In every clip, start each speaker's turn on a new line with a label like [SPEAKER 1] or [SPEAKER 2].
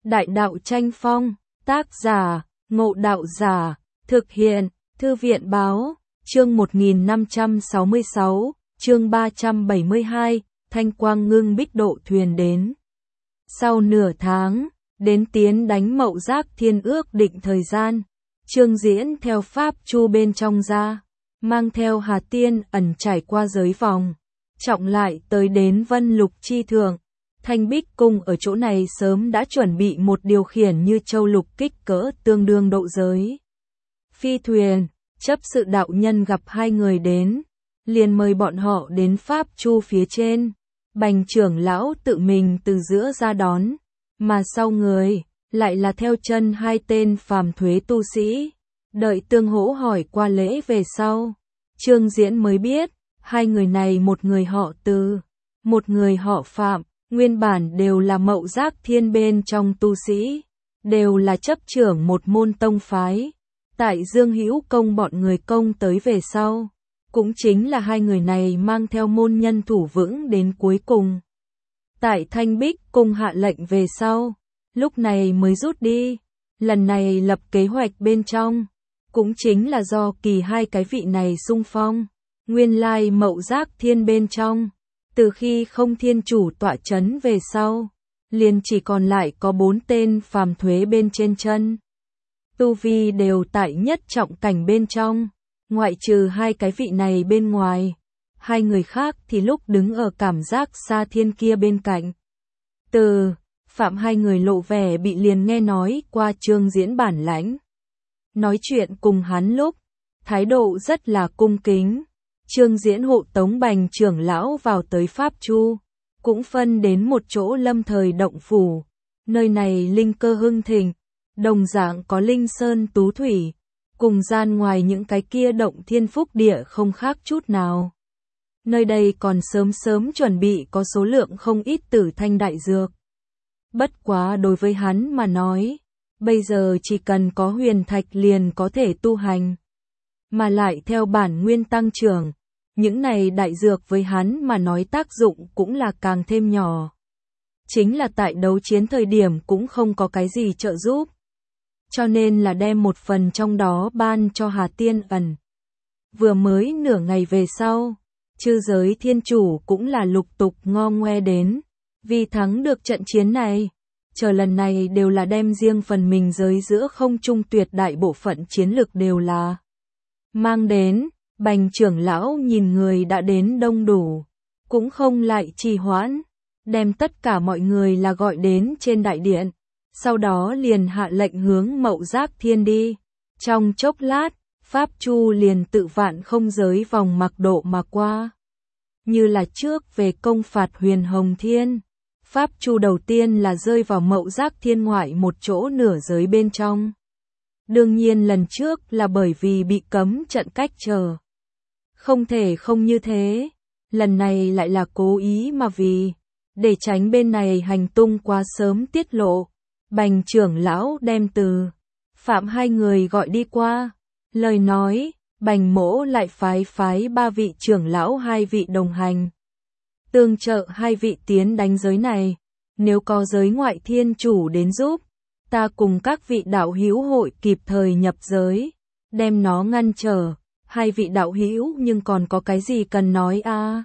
[SPEAKER 1] Đại đạo tranh phong, tác giả, Ngộ Đạo Giả, thực hiện, Thư viện báo, chương 1566, chương 372, Thanh Quang ngưng bích độ thuyền đến. Sau nửa tháng, đến tiến đánh Mậu Giác Thiên ước định thời gian, Trương Diễn theo pháp chu bên trong ra, mang theo Hà Tiên ẩn trải qua giới vòng, trọng lại tới đến Vân Lục Chi Thượng. Thanh Bích Cung ở chỗ này sớm đã chuẩn bị một điều khiển như châu lục kích cỡ tương đương độ giới. Phi thuyền, chấp sự đạo nhân gặp hai người đến, liền mời bọn họ đến pháp chu phía trên. Bành trưởng lão tự mình từ giữa ra đón, mà sau người, lại là theo chân hai tên phàm thuế tu sĩ. Đợi Tương Hỗ hỏi qua lễ về sau, Trương Diễn mới biết, hai người này một người họ Từ, một người họ Phạm, nguyên bản đều là Mậu Giác Thiên bên trong tu sĩ, đều là chấp trưởng một môn tông phái. Tại Dương Hữu Công bọn người công tới về sau, cũng chính là hai người này mang theo môn nhân thủ vững đến cuối cùng. Tại Thanh Bích Cung hạ lệnh về sau, lúc này mới rút đi. Lần này lập kế hoạch bên trong, cũng chính là do kỳ hai cái vị này xung phong. Nguyên lai Mậu Giác Thiên bên trong, từ khi không thiên chủ tọa chấn về sau, liền chỉ còn lại có 4 tên phàm thuế bên trên chân. Tu vi đều tại nhất trọng cảnh bên trong, ngoại trừ hai cái vị này bên ngoài, hai người khác thì lúc đứng ở cảm giác xa thiên kia bên cạnh. Từ, Phạm hai người lộ vẻ bị liền nghe nói qua Trương Diễn bản lãnh. Nói chuyện cùng hắn lúc, thái độ rất là cung kính. Trương Diễn hộ tống Bành trưởng lão vào tới Pháp Chu, cũng phân đến một chỗ lâm thời động phủ. Nơi này linh cơ hưng thịnh, đồng dạng có linh sơn tú thủy, cùng gian ngoài những cái kia động thiên phúc địa không khác chút nào. Nơi đây còn sớm sớm chuẩn bị có số lượng không ít tử thanh đại dược. Bất quá đối với hắn mà nói, bây giờ chỉ cần có huyền thạch liền có thể tu hành. Mà lại theo bản nguyên tăng trưởng, những này đại dược với hắn mà nói tác dụng cũng là càng thêm nhỏ. Chính là tại đấu chiến thời điểm cũng không có cái gì trợ giúp. Cho nên là đem một phần trong đó ban cho Hà Tiên ẩn. Vừa mới nửa ngày về sau, chư giới thiên chủ cũng là lục tục ngo ngoe đến. Vì thắng được trận chiến này, chờ lần này đều là đem riêng phần mình giới giữa không trung tuyệt đại bộ phận chiến lực đều là mang đến. Bành trưởng lão nhìn người đã đến đông đủ, cũng không lại trì hoãn, đem tất cả mọi người là gọi đến trên đại điện, sau đó liền hạ lệnh hướng Mậu Giác Thiên đi. Trong chốc lát, Pháp Chu liền tự vạn không giới vòng mặc độ mà qua. Như là trước về công phạt Huyền Hồng Thiên, Pháp Chu đầu tiên là rơi vào Mậu Giác Thiên ngoại một chỗ nửa giới bên trong. Đương nhiên lần trước là bởi vì bị cấm trận cách trở. Không thể không như thế, lần này lại là cố ý mà vì, để tránh bên này hành tung quá sớm tiết lộ, Bành trưởng lão đem Từ, Phạm hai người gọi đi qua, lời nói, Bành mỗ lại phái 3 vị trưởng lão 2 vị đồng hành. Tương trợ 2 vị tiến đánh giới này, nếu có giới ngoại thiên chủ đến giúp, ta cùng các vị đạo hữu hội kịp thời nhập giới, đem nó ngăn trở. 2 vị đạo hữu nhưng còn có cái gì cần nói a?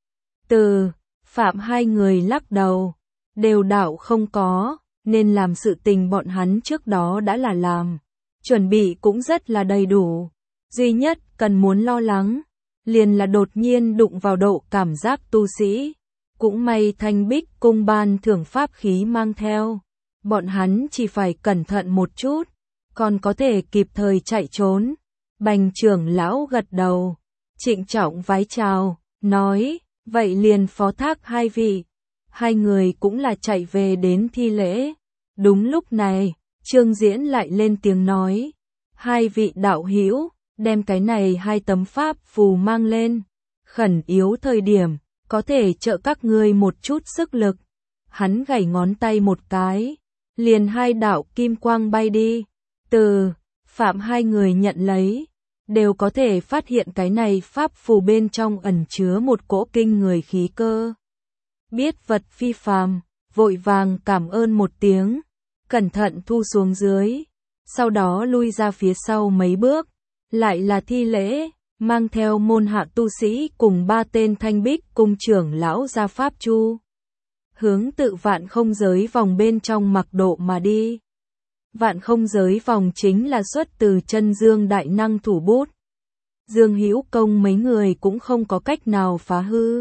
[SPEAKER 1] Từ, Phạm hai người lắc đầu, đều đạo không có, nên làm sự tình bọn hắn trước đó đã là làm, chuẩn bị cũng rất là đầy đủ, duy nhất cần muốn lo lắng, liền là đột nhiên đụng vào độ cảm giác tu sĩ, cũng may Thanh Bích Cung ban thưởng pháp khí mang theo, bọn hắn chỉ phải cẩn thận một chút, còn có thể kịp thời chạy trốn. Bành trưởng lão gật đầu, trịnh trọng vái chào, nói, vậy liền phó thác 2 vị. Hai người cũng là chạy về đến thi lễ. Đúng lúc này, Trương Diễn lại lên tiếng nói, 2 vị đạo hữu, đem cái này 2 tấm pháp phù mang lên. Khẩn yếu thời điểm, có thể trợ các ngươi một chút sức lực. Hắn gảy ngón tay một cái, liền 2 đạo kim quang bay đi. Từ Phạm hai người nhận lấy, đều có thể phát hiện cái này pháp phù bên trong ẩn chứa một cỗ kinh người khí cơ. Biết vật phi phàm, vội vàng cảm ơn một tiếng, cẩn thận thu xuống dưới, sau đó lui ra phía sau mấy bước, lại là thi lễ, mang theo môn hạ tu sĩ cùng 3 tên Thanh Bích cung trưởng lão ra pháp chu. Hướng tự Vạn Không Giới vòng bên trong mặc độ mà đi. Vạn Không Giới vòng chính là xuất từ Chân Dương đại năng thủ bút. Dương Hữu Công mấy người cũng không có cách nào phá hư.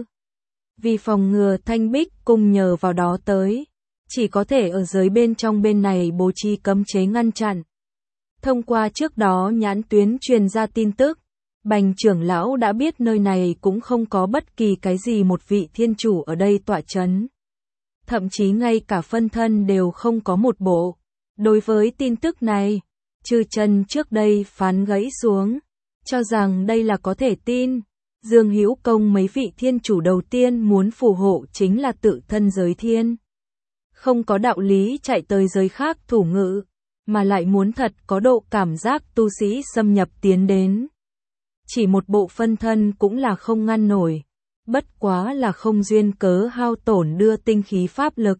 [SPEAKER 1] Vì phòng ngừa Thanh Bích cung nhờ vào đó tới, chỉ có thể ở giới bên trong bên này bố trí cấm chế ngăn chặn. Thông qua trước đó nhãn tuyến truyền ra tin tức, Bành trưởng lão đã biết nơi này cũng không có bất kỳ cái gì một vị thiên chủ ở đây tọa chấn. Thậm chí ngay cả phân thân đều không có một bộ. Đối với tin tức này, Trư Chân trước đây phán gãy xuống, cho rằng đây là có thể tin. Dương Hữu Công mấy vị thiên chủ đầu tiên muốn phù hộ chính là tự thân giới thiên. Không có đạo lý chạy tới giới khác thủ ngự, mà lại muốn thật có độ cảm giác tu sĩ xâm nhập tiến đến. Chỉ một bộ phân thân cũng là không ngăn nổi, bất quá là không duyên cớ hao tổn đưa tinh khí pháp lực.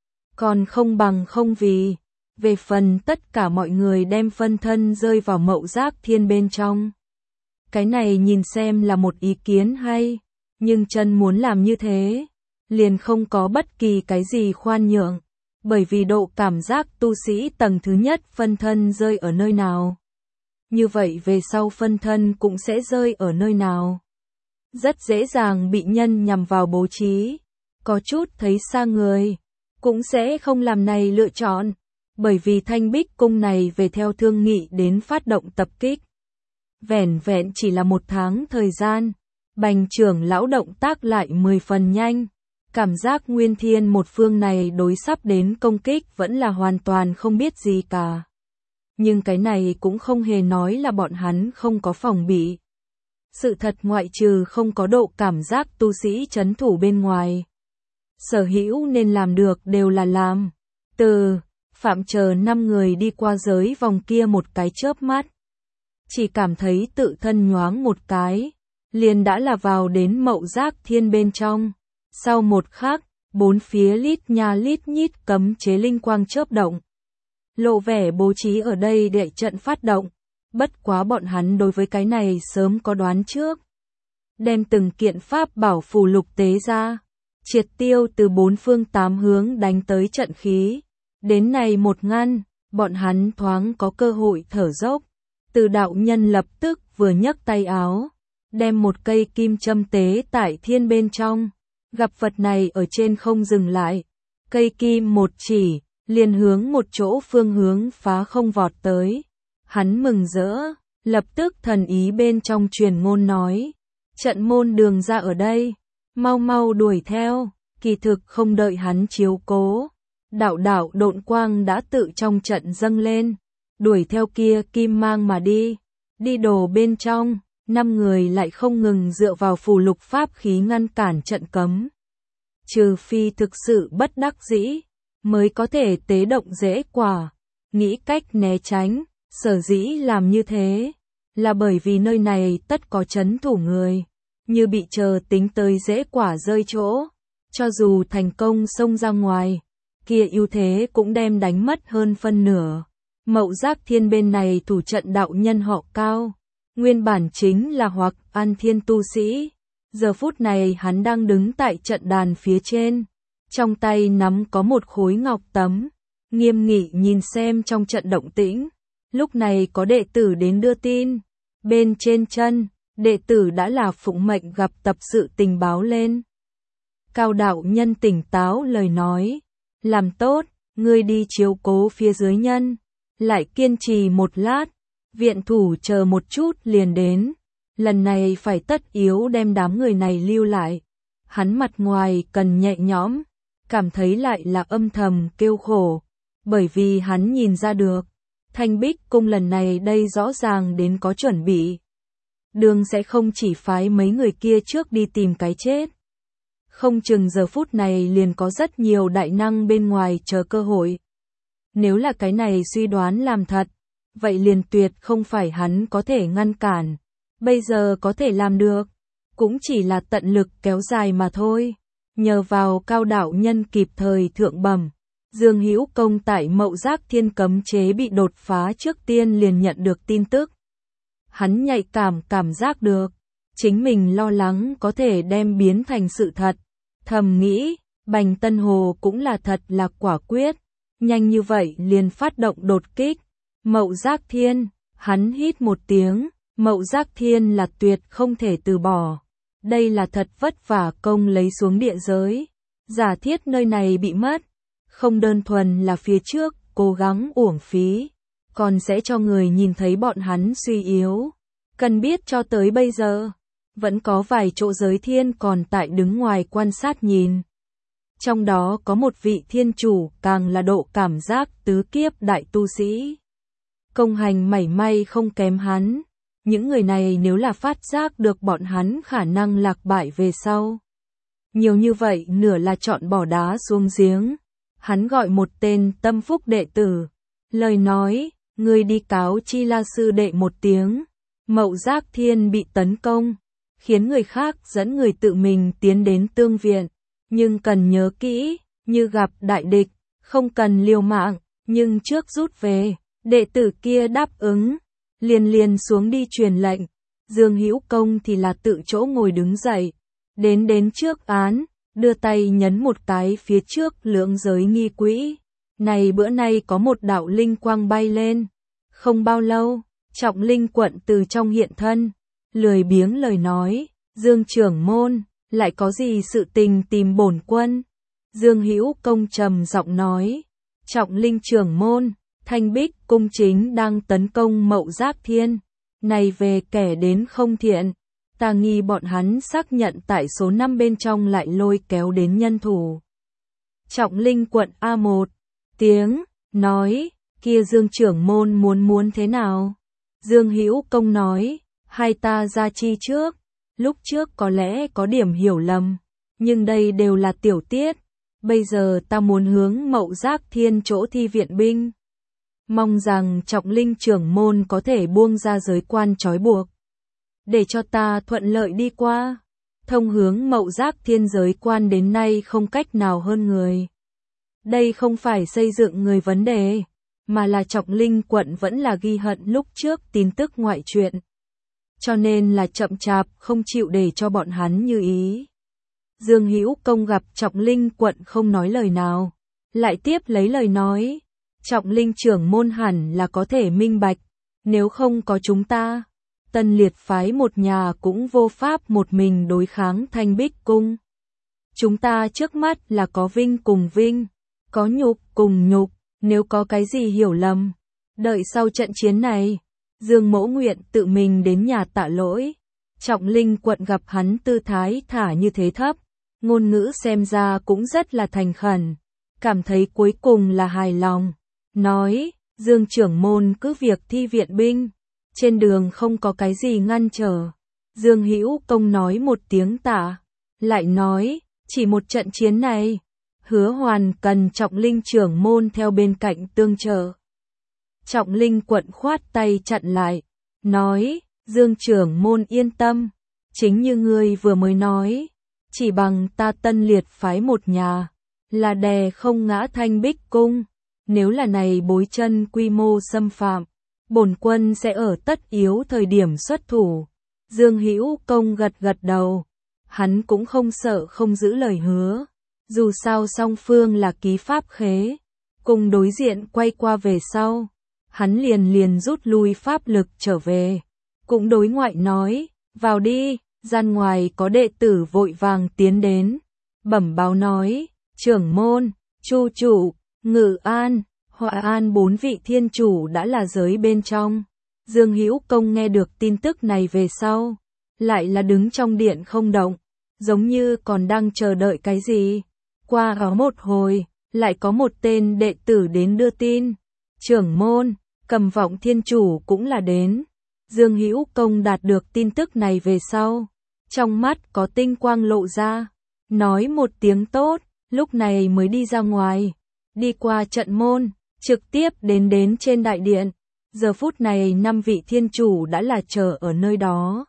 [SPEAKER 1] Còn không bằng không vì, về phần tất cả mọi người đem phân thân rơi vào Mậu Giác Thiên bên trong. Cái này nhìn xem là một ý kiến hay, nhưng chân muốn làm như thế, liền không có bất kỳ cái gì khoan nhượng, bởi vì độ cảm giác tu sĩ tầng thứ nhất phân thân rơi ở nơi nào. Như vậy về sau phân thân cũng sẽ rơi ở nơi nào. Rất dễ dàng bị nhân nhằm vào bố trí, có chút thấy xa người, cũng sẽ không làm này lựa chọn, bởi vì Thanh Bích cung này về theo thương nghị đến phát động tập kích. Vẻn vẹn chỉ là 1 tháng thời gian, Bành trưởng lão động tác lại 10 phần nhanh, cảm giác Nguyên Thiên một phương này đối sắp đến công kích vẫn là hoàn toàn không biết gì cả. Nhưng cái này cũng không hề nói là bọn hắn không có phòng bị. Sự thật ngoại trừ không có độ cảm giác tu sĩ trấn thủ bên ngoài. Sở hữu nên làm được đều là làm. Từ Phạm chờ 5 người đi qua giới vòng kia một cái chớp mắt. Chỉ cảm thấy tự thân nhoáng một cái, liền đã là vào đến Mậu Giác Thiên bên trong. Sau một khắc, 4 phía lít nha lít nhít cấm chế linh quang chớp động. Lộ vẻ bố trí ở đây để trận phát động, bất quá bọn hắn đối với cái này sớm có đoán trước. Đem từng kiện pháp bảo phù lục tế ra, triệt tiêu từ 4 phương 8 hướng đánh tới trận khí. Đến này một ngăn, bọn hắn thoáng có cơ hội thở dốc. Từ đạo nhân lập tức vừa nhấc tay áo, đem một cây kim châm tế tại thiên bên trong. Gặp vật này ở trên không dừng lại, cây kim một chỉ, liền hướng một chỗ phương hướng phá không vọt tới. Hắn mừng rỡ, lập tức thần ý bên trong truyền ngôn nói, trận môn đường ra ở đây, mau mau đuổi theo. Kỳ thực không đợi hắn chiếu cố, đạo đạo độn quang đã tự trong trận dâng lên, đuổi theo kia kim mang mà đi. Đi đồ bên trong, 5 người lại không ngừng dựa vào phù lục pháp khí ngăn cản trận cấm. Trừ phi thực sự bất đắc dĩ, mới có thể tế động dễ quả, nghĩ cách né tránh. Sở dĩ làm như thế, là bởi vì nơi này tất có trấn thủ người, như bị chờ tính tới dễ quả rơi chỗ. Cho dù thành công xông ra ngoài, kia ưu thế cũng đem đánh mất hơn phân nửa. Mậu Giác Thiên bên này thủ trận đạo nhân họ Cao, nguyên bản chính là Hoặc An Thiên tu sĩ. Giờ phút này hắn đang đứng tại trận đàn phía trên, trong tay nắm có một khối ngọc tấm, nghiêm nghị nhìn xem trong trận động tĩnh. Lúc này có đệ tử đến đưa tin, bên trên chân, đệ tử đã là phụng mệnh gặp tập sự tình báo lên. Cao đạo nhân tỉnh táo lời nói, làm tốt, ngươi đi chiếu cố phía dưới nhân, lại kiên trì một lát, viện thủ chờ một chút liền đến, lần này phải tất yếu đem đám người này lưu lại. Hắn mặt ngoài cần nhẹ nhõm, cảm thấy lại là âm thầm kêu khổ, bởi vì hắn nhìn ra được, Thanh Bích cung lần này đây rõ ràng đến có chuẩn bị. Đường sẽ không chỉ phái mấy người kia trước đi tìm cái chết. Không chừng giờ phút này liền có rất nhiều đại năng bên ngoài chờ cơ hội. Nếu là cái này suy đoán làm thật, vậy liền tuyệt không phải hắn có thể ngăn cản. Bây giờ có thể làm được, cũng chỉ là tận lực kéo dài mà thôi. Nhờ vào Cao đạo nhân kịp thời thượng bẩm, Dương Hữu Công tại Mậu Giác Thiên cấm chế bị đột phá trước tiên liền nhận được tin tức. Hắn nhạy cảm giác được, chính mình lo lắng có thể đem biến thành sự thật. Thầm nghĩ, Bành Tân Hồ cũng là thật là quả quyết, nhanh như vậy liền phát động đột kích. Mậu Giác Thiên, hắn hít một tiếng, Mậu Giác Thiên là tuyệt không thể từ bỏ. Đây là thật vất vả công lấy xuống địa giới. Giả thiết nơi này bị mất, không đơn thuần là phía trước cố gắng uổng phí, còn sẽ cho người nhìn thấy bọn hắn suy yếu. Cần biết cho tới bây giờ, vẫn có vài chỗ giới thiên còn tại đứng ngoài quan sát nhìn. Trong đó có một vị thiên chủ càng là độ cảm giác tứ kiếp đại tu sĩ. Công hành mảy may không kém hắn. Những người này nếu là phát giác được bọn hắn khả năng lạc bại về sau. Nhiều như vậy nửa là chọn bỏ đá xuống giếng. Hắn gọi một tên tâm phúc đệ tử. Lời nói, ngươi đi cáo Chi La sư đệ một tiếng. Mậu Giác Thiên bị tấn công, khiến người khác dẫn người tự mình tiến đến tương viện. Nhưng cần nhớ kỹ, như gặp đại địch, không cần liều mạng, nhưng trước rút về. Đệ tử kia đáp ứng, liền xuống đi truyền lệnh. Dương Hữu Công thì là tự chỗ ngồi đứng dậy, đến trước án, đưa tay nhấn một cái phía trước lưỡng giới nghi quỹ. Này bữa nay có một đạo linh quang bay lên. Không bao lâu, Trọng Linh Quận từ trong hiện thân, lười biếng lời nói, Dương trưởng môn, lại có gì sự tình tìm bổn quân? Dương Hữu Công trầm giọng nói, Trọng Linh trưởng môn, Thanh Bích cung chính đang tấn công Mậu Giác Thiên, này về kẻ đến không thiện, ta nghi bọn hắn xác nhận tại số 5 bên trong lại lôi kéo đến nhân thủ. Trọng Linh Quận A1, tiếng, nói, kia Dương trưởng môn muốn thế nào? Dương Hữu Công nói, hai ta ra chi trước, lúc trước có lẽ có điểm hiểu lầm, nhưng đây đều là tiểu tiết, bây giờ ta muốn hướng Mậu Giác Thiên chỗ thi viện binh. Mong rằng Trọng Linh trưởng môn có thể buông ra giới quan trói buộc, để cho ta thuận lợi đi qua. Thông hướng Mậu Giác Thiên giới quan đến nay không cách nào hơn người. Đây không phải xây dựng người vấn đề, mà là Trọng Linh quận vẫn là ghi hận lúc trước tin tức ngoại truyện. Cho nên là chậm chạp không chịu để cho bọn hắn như ý. Dương Hữu Công gặp Trọng Linh quận không nói lời nào, lại tiếp lấy lời nói, Trọng Linh trưởng môn hẳn là có thể minh bạch, nếu không có chúng ta, Tân Liệt phái một nhà cũng vô pháp một mình đối kháng Thanh Bích cung. Chúng ta trước mắt là có vinh cùng vinh, có nhục cùng nhục, nếu có cái gì hiểu lầm, đợi sau trận chiến này, Dương Mỗ nguyện tự mình đến nhà tạ lỗi. Trọng Linh quận gặp hắn tư thái thả như thế thấp, ngôn ngữ xem ra cũng rất là thành khẩn, cảm thấy cuối cùng là hài lòng, nói, Dương trưởng môn cứ việc thi viện binh, trên đường không có cái gì ngăn trở. Dương Hữu Công nói một tiếng tạ, lại nói, chỉ một trận chiến này, Hứa Hoàn cần Trọng Linh trưởng môn theo bên cạnh tương trợ. Trọng Linh quận khoát tay chặn lại, nói, Dương trưởng môn yên tâm, chính như ngươi vừa mới nói, chỉ bằng ta Tân Liệt phái một nhà, là đè không ngã Thanh Bích cung, nếu là này bối chân quy mô xâm phạm, bổn quân sẽ ở tất yếu thời điểm xuất thủ. Dương Hữu Công gật đầu, hắn cũng không sợ không giữ lời hứa, dù sao song phương là ký pháp khế, cùng đối diện quay qua về sau, hắn liền rút lui pháp lực trở về, cũng đối ngoại nói, vào đi. Gian ngoài có đệ tử vội vàng tiến đến, bẩm báo nói, trưởng môn, Chu chủ, Ngự An, Họa An 4 vị thiên chủ đã là giới bên trong. Dương Hữu Công nghe được tin tức này về sau, lại là đứng trong điện không động, giống như còn đang chờ đợi cái gì. Qua ở một hồi, lại có một tên đệ tử đến đưa tin, trưởng môn, Cầm Vọng thiên chủ cũng là đến. Dương Hữu Công đạt được tin tức này về sau, trong mắt có tinh quang lộ ra, nói một tiếng tốt, lúc này mới đi ra ngoài, đi qua trận môn, trực tiếp đến trên đại điện. Giờ phút này 5 vị thiên chủ đã là chờ ở nơi đó.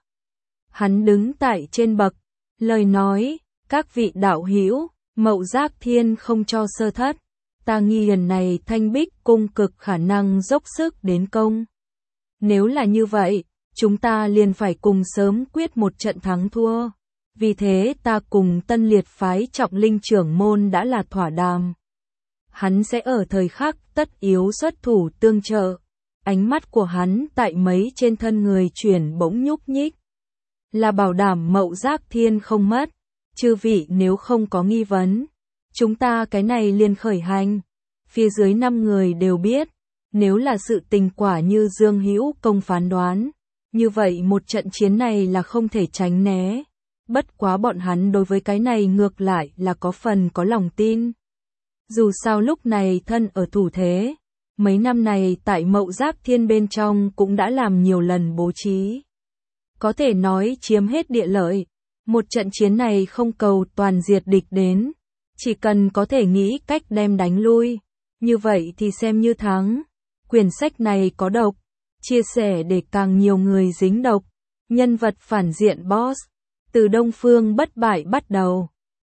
[SPEAKER 1] Hắn đứng tại trên bậc, lời nói, các vị đạo hữu, Mậu Giác Thiên không cho sơ thất, ta nghi lần này Thanh Bích cung cực khả năng dốc sức đến công. Nếu là như vậy, chúng ta liền phải cùng sớm quyết một trận thắng thua. Vì thế ta cùng Tân Liệt phái Trọng Linh trưởng môn đã là thỏa đàm. Hắn sẽ ở thời khắc tất yếu xuất thủ tương trợ. Ánh mắt của hắn tại mấy trên thân người chuyển bỗng nhúc nhích. Là bảo đảm Mậu Giác Thiên không mất. Chư vị nếu không có nghi vấn, chúng ta cái này liền khởi hành. Phía dưới 5 người đều biết, nếu là sự tình quả như Dương Hữu Công phán đoán, như vậy một trận chiến này là không thể tránh né. Bất quá bọn hắn đối với cái này ngược lại là có phần có lòng tin. Dù sao lúc này thân ở thủ thế, mấy năm này tại Mậu Giác Thiên bên trong cũng đã làm nhiều lần bố trí. Có thể nói chiếm hết địa lợi, một trận chiến này không cầu toàn diệt địch đến, chỉ cần có thể nghĩ cách đem đánh lui, như vậy thì xem như thắng. Quyển sách này có độc, chia sẻ để càng nhiều người dính độc, nhân vật phản diện boss, từ Đông Phương bất bại bắt đầu.